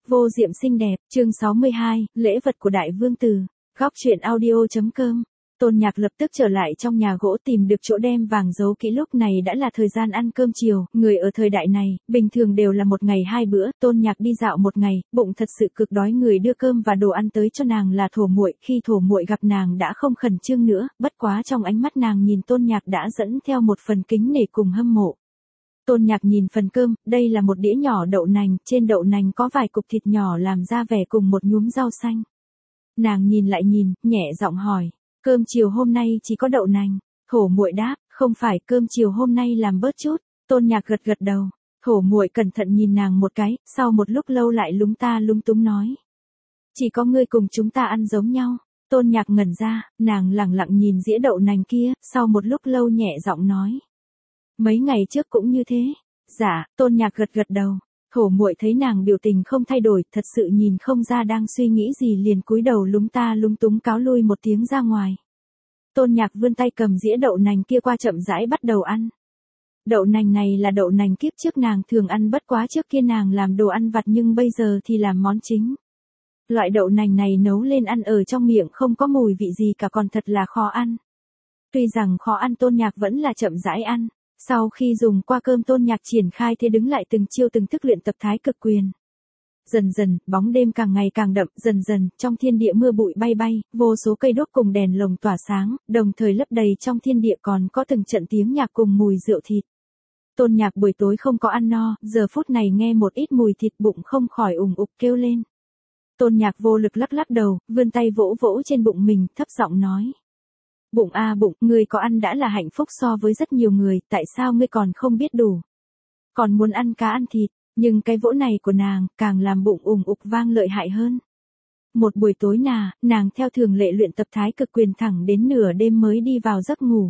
Vô Diệm xinh đẹp, chương 62, lễ vật của đại vương tử. Góc truyện audio.com. Tôn Nhạc lập tức trở lại trong nhà gỗ tìm được chỗ đem vàng giấu kỹ. Lúc này đã là thời gian ăn cơm chiều, người ở thời đại này, bình thường đều là một ngày 2 bữa. Tôn Nhạc đi dạo một ngày, bụng thật sự cực đói, người đưa cơm và đồ ăn tới cho nàng là Thổ Muội. Khi Thổ Muội gặp nàng đã không khẩn trương nữa, bất quá trong ánh mắt nàng nhìn Tôn Nhạc đã dẫn theo một phần kính nể cùng hâm mộ. Tôn Nhạc nhìn phần cơm, đây là một đĩa nhỏ đậu nành, trên đậu nành có vài cục thịt nhỏ làm ra vẻ cùng một nhúm rau xanh. Nàng nhìn lại nhìn, nhẹ giọng hỏi, cơm chiều hôm nay chỉ có đậu nành? Thổ Muội đáp, không phải, cơm chiều hôm nay làm bớt chút. Tôn Nhạc gật gật đầu. Thổ Muội cẩn thận nhìn nàng một cái, sau một lúc lâu lại lúng ta lúng túng nói, chỉ có ngươi cùng chúng ta ăn giống nhau. Tôn Nhạc ngẩn ra, nàng lẳng lặng nhìn dĩa đậu nành kia, sau một lúc lâu nhẹ giọng nói, mấy ngày trước cũng như thế. Dạ, Tôn Nhạc gật gật đầu. Thổ Muội thấy nàng biểu tình không thay đổi, thật sự nhìn không ra đang suy nghĩ gì, liền cúi đầu lúng ta lúng túng cáo lui một tiếng ra ngoài. Tôn Nhạc vươn tay cầm dĩa đậu nành kia qua, chậm rãi bắt đầu ăn. Đậu nành này là đậu nành kiếp trước nàng thường ăn, bất quá trước kia nàng làm đồ ăn vặt nhưng bây giờ thì làm món chính. Loại đậu nành này nấu lên ăn ở trong miệng không có mùi vị gì cả, còn thật là khó ăn. Tuy rằng khó ăn, Tôn Nhạc vẫn là chậm rãi ăn. Sau khi dùng qua cơm, Tôn Nhạc triển khai thế đứng lại từng chiêu từng thức luyện tập Thái Cực Quyền. Dần dần, bóng đêm càng ngày càng đậm, dần dần, trong thiên địa mưa bụi bay bay, vô số cây đốt cùng đèn lồng tỏa sáng, đồng thời lấp đầy trong thiên địa, còn có từng trận tiếng nhạc cùng mùi rượu thịt. Tôn Nhạc buổi tối không có ăn no, giờ phút này nghe một ít mùi thịt, bụng không khỏi ủng ục kêu lên. Tôn Nhạc vô lực lắc lắc đầu, vươn tay vỗ vỗ trên bụng mình, thấp giọng nói, bụng a bụng, ngươi có ăn đã là hạnh phúc so với rất nhiều người, tại sao ngươi còn không biết đủ? Còn muốn ăn cá ăn thịt, nhưng cái vỗ này của nàng, càng làm bụng ủng ục vang lợi hại hơn. Một buổi tối nàng theo thường lệ luyện tập Thái Cực Quyền thẳng đến nửa đêm mới đi vào giấc ngủ.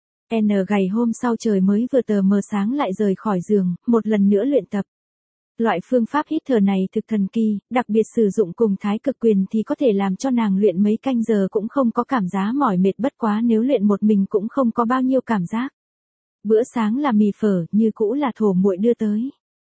Ngày hôm sau trời mới vừa tờ mờ sáng lại rời khỏi giường, một lần nữa luyện tập. Loại phương pháp hít thở này thực thần kỳ, đặc biệt sử dụng cùng Thái Cực Quyền thì có thể làm cho nàng luyện mấy canh giờ cũng không có cảm giác mỏi mệt, bất quá nếu luyện một mình cũng không có bao nhiêu cảm giác. Bữa sáng là mì phở, như cũ là Thổ Muội đưa tới.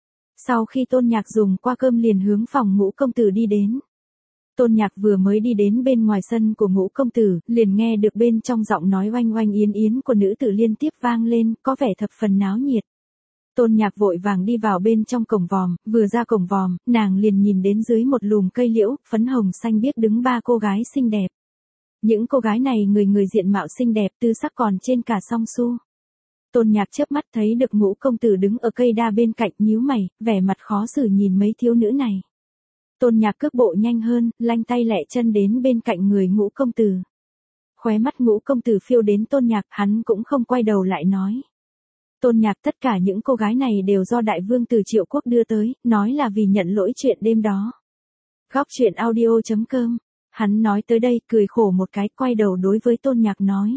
Sau khi Tôn Nhạc dùng qua cơm liền hướng phòng Ngũ công tử đi đến. Tôn Nhạc vừa mới đi đến bên ngoài sân của Ngũ công tử, liền nghe được bên trong giọng nói oanh oanh yến yến của nữ tử liên tiếp vang lên, có vẻ thập phần náo nhiệt. Tôn Nhạc vội vàng đi vào bên trong cổng vòm, vừa ra cổng vòm, nàng liền nhìn đến dưới một lùm cây liễu, phấn hồng xanh biếc đứng 3 cô gái xinh đẹp. Những cô gái này người diện mạo xinh đẹp, tư sắc còn trên cả song su. Tôn Nhạc chớp mắt thấy được Ngũ công tử đứng ở cây đa bên cạnh, nhíu mày, vẻ mặt khó xử nhìn mấy thiếu nữ này. Tôn Nhạc cước bộ nhanh hơn, lanh tay lẹ chân đến bên cạnh người Ngũ công tử. Khóe mắt Ngũ công tử phiêu đến Tôn Nhạc, hắn cũng không quay đầu lại nói, Tôn Nhạc, tất cả những cô gái này đều do đại vương tử Triệu Quốc đưa tới, nói là vì nhận lỗi chuyện đêm đó. Góc truyện audio.com. Hắn nói tới đây, cười khổ một cái, quay đầu đối với Tôn Nhạc nói,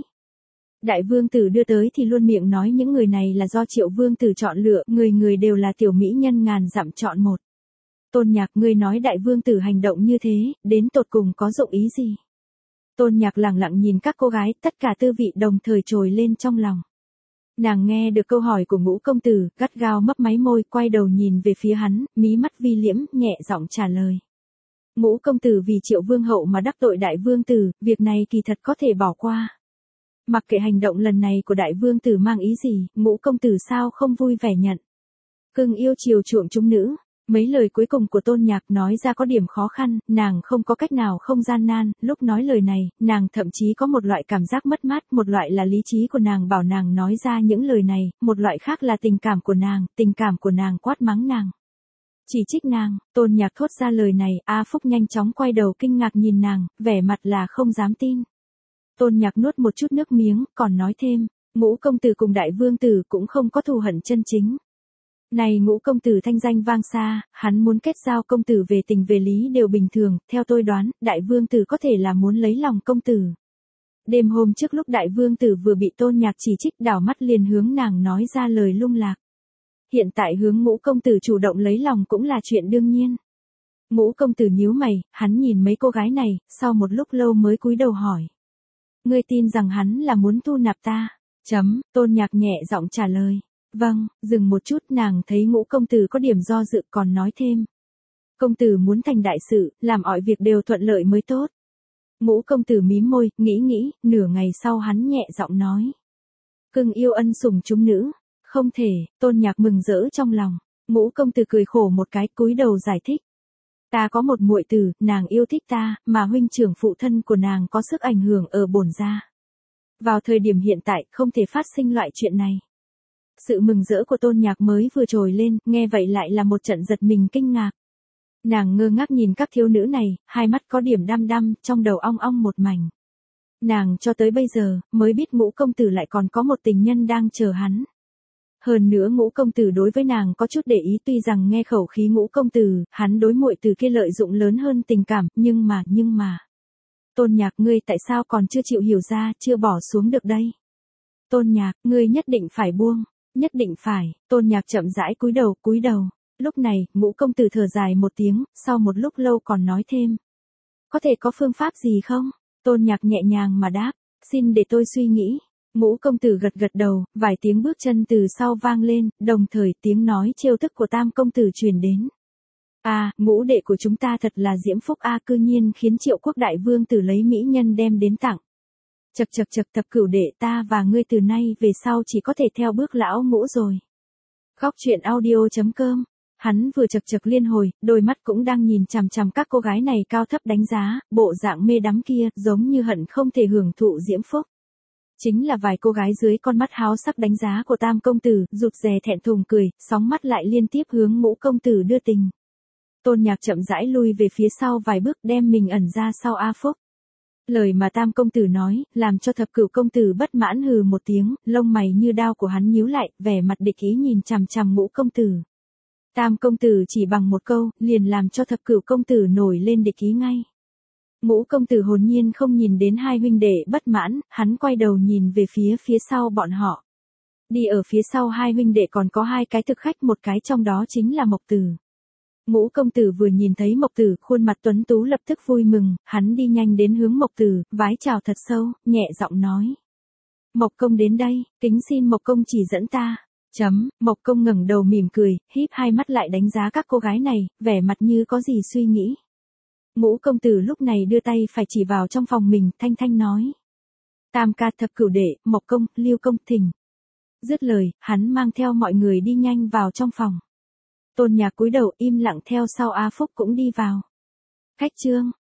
đại vương tử đưa tới thì luôn miệng nói những người này là do Triệu vương tử chọn lựa, người đều là tiểu mỹ nhân ngàn dặm chọn một. Tôn Nhạc, ngươi nói đại vương tử hành động như thế, đến tột cùng có dụng ý gì? Tôn Nhạc lẳng lặng nhìn các cô gái, tất cả tư vị đồng thời trồi lên trong lòng. Nàng nghe được câu hỏi của Ngũ công tử, gắt gao mấp máy môi, quay đầu nhìn về phía hắn, mí mắt vi liễm, nhẹ giọng trả lời. Ngũ công tử vì Triệu vương hậu mà đắc tội đại vương tử, việc này kỳ thật có thể bỏ qua. Mặc kệ hành động lần này của đại vương tử mang ý gì, Ngũ công tử sao không vui vẻ nhận. Cưng yêu chiều chuộng chúng nữ. Mấy lời cuối cùng của Tôn Nhạc nói ra có điểm khó khăn, nàng không có cách nào không gian nan, lúc nói lời này, nàng thậm chí có một loại cảm giác mất mát, một loại là lý trí của nàng bảo nàng nói ra những lời này, một loại khác là tình cảm của nàng quát mắng nàng. Chỉ trích nàng. Tôn Nhạc thốt ra lời này, A Phúc nhanh chóng quay đầu kinh ngạc nhìn nàng, vẻ mặt là không dám tin. Tôn Nhạc nuốt một chút nước miếng, còn nói thêm, Ngũ công tử cùng đại vương tử cũng không có thù hận chân chính. Này Ngũ công tử thanh danh vang xa, hắn muốn kết giao công tử về tình về lý đều bình thường, theo tôi đoán, đại vương tử có thể là muốn lấy lòng công tử. Đêm hôm trước lúc đại vương tử vừa bị Tôn Nhạc chỉ trích, đảo mắt liền hướng nàng nói ra lời lung lạc. Hiện tại hướng Ngũ công tử chủ động lấy lòng cũng là chuyện đương nhiên. Ngũ công tử nhíu mày, hắn nhìn mấy cô gái này, sau một lúc lâu mới cúi đầu hỏi. Ngươi tin rằng hắn là muốn thu nạp ta? Tôn Nhạc nhẹ giọng trả lời. Vâng, dừng một chút, nàng thấy Ngũ công tử có điểm do dự còn nói thêm. Công tử muốn thành đại sự, làm mọi việc đều thuận lợi mới tốt. Ngũ công tử mím môi, nghĩ, nửa ngày sau hắn nhẹ giọng nói. Cưng yêu ân sủng chúng nữ. Không thể, Tôn Nhạc mừng rỡ trong lòng. Ngũ công tử cười khổ một cái, cúi đầu giải thích. Ta có một muội tử, nàng yêu thích ta, mà huynh trưởng phụ thân của nàng có sức ảnh hưởng ở bổn gia. Vào thời điểm hiện tại, không thể phát sinh loại chuyện này. Sự mừng rỡ của Tôn Nhạc mới vừa trồi lên, nghe vậy lại là một trận giật mình kinh ngạc. Nàng ngơ ngác nhìn các thiếu nữ này, hai mắt có điểm đăm đăm, trong đầu ong ong một mảnh. Nàng cho tới bây giờ, mới biết Ngũ công tử lại còn có một tình nhân đang chờ hắn. Hơn nữa Ngũ công tử đối với nàng có chút để ý, tuy rằng nghe khẩu khí Ngũ công tử, hắn đối muội tử kia lợi dụng lớn hơn tình cảm, nhưng mà. Tôn Nhạc, ngươi tại sao còn chưa chịu hiểu ra, chưa bỏ xuống được đây? Tôn Nhạc, ngươi nhất định phải buông, nhất định phải. Tôn Nhạc chậm rãi cúi đầu. Lúc này, Ngũ công tử thở dài một tiếng, sau một lúc lâu còn nói thêm. Có thể có phương pháp gì không? Tôn Nhạc nhẹ nhàng mà đáp, xin để tôi suy nghĩ. Ngũ công tử gật đầu, vài tiếng bước chân từ sau vang lên, đồng thời tiếng nói trêu tức của Tam công tử truyền đến. Ngũ đệ của chúng ta thật là diễm phúc cư nhiên khiến Triệu Quốc đại vương tử lấy mỹ nhân đem đến tặng. Chậc Thập Cửu đệ, ta và ngươi từ nay về sau chỉ có thể theo bước lão Ngũ rồi. Góc truyện audio.com. Hắn vừa chậc liên hồi, đôi mắt cũng đang nhìn chằm chằm các cô gái này cao thấp đánh giá, bộ dạng mê đắm kia, giống như hận không thể hưởng thụ diễm phúc. Chính là vài cô gái dưới con mắt háo sắc đánh giá của Tam công tử, rụt rè thẹn thùng cười, sóng mắt lại liên tiếp hướng Ngũ công tử đưa tình. Tôn Nhạc chậm rãi lui về phía sau vài bước, đem mình ẩn ra sau A Phúc. Lời mà Tam công tử nói, làm cho Thập Cửu công tử bất mãn hừ một tiếng, lông mày như đao của hắn nhíu lại, vẻ mặt địch ý nhìn chằm chằm Ngũ công tử. Tam công tử chỉ bằng một câu, liền làm cho Thập Cửu công tử nổi lên địch ý ngay. Ngũ công tử hồn nhiên không nhìn đến hai huynh đệ bất mãn, hắn quay đầu nhìn về phía sau bọn họ. Đi ở phía sau hai huynh đệ còn có hai cái thực khách, một cái trong đó chính là Mộc Tử. Ngũ công tử vừa nhìn thấy Mộc Tử, khuôn mặt tuấn tú lập tức vui mừng, hắn đi nhanh đến hướng Mộc Tử, vái chào thật sâu, nhẹ giọng nói. Mộc công đến đây, kính xin Mộc công chỉ dẫn ta. Mộc công ngẩng đầu mỉm cười, híp hai mắt lại đánh giá các cô gái này, vẻ mặt như có gì suy nghĩ. Ngũ công tử lúc này đưa tay phải chỉ vào trong phòng mình, thanh nói. Tam ca, Thập Cửu đệ, Mộc công, Lưu công, thỉnh. Dứt lời, hắn mang theo mọi người đi nhanh vào trong phòng. Tôn Nhạc cúi đầu im lặng theo sau A Phúc cũng đi vào. Khách trương,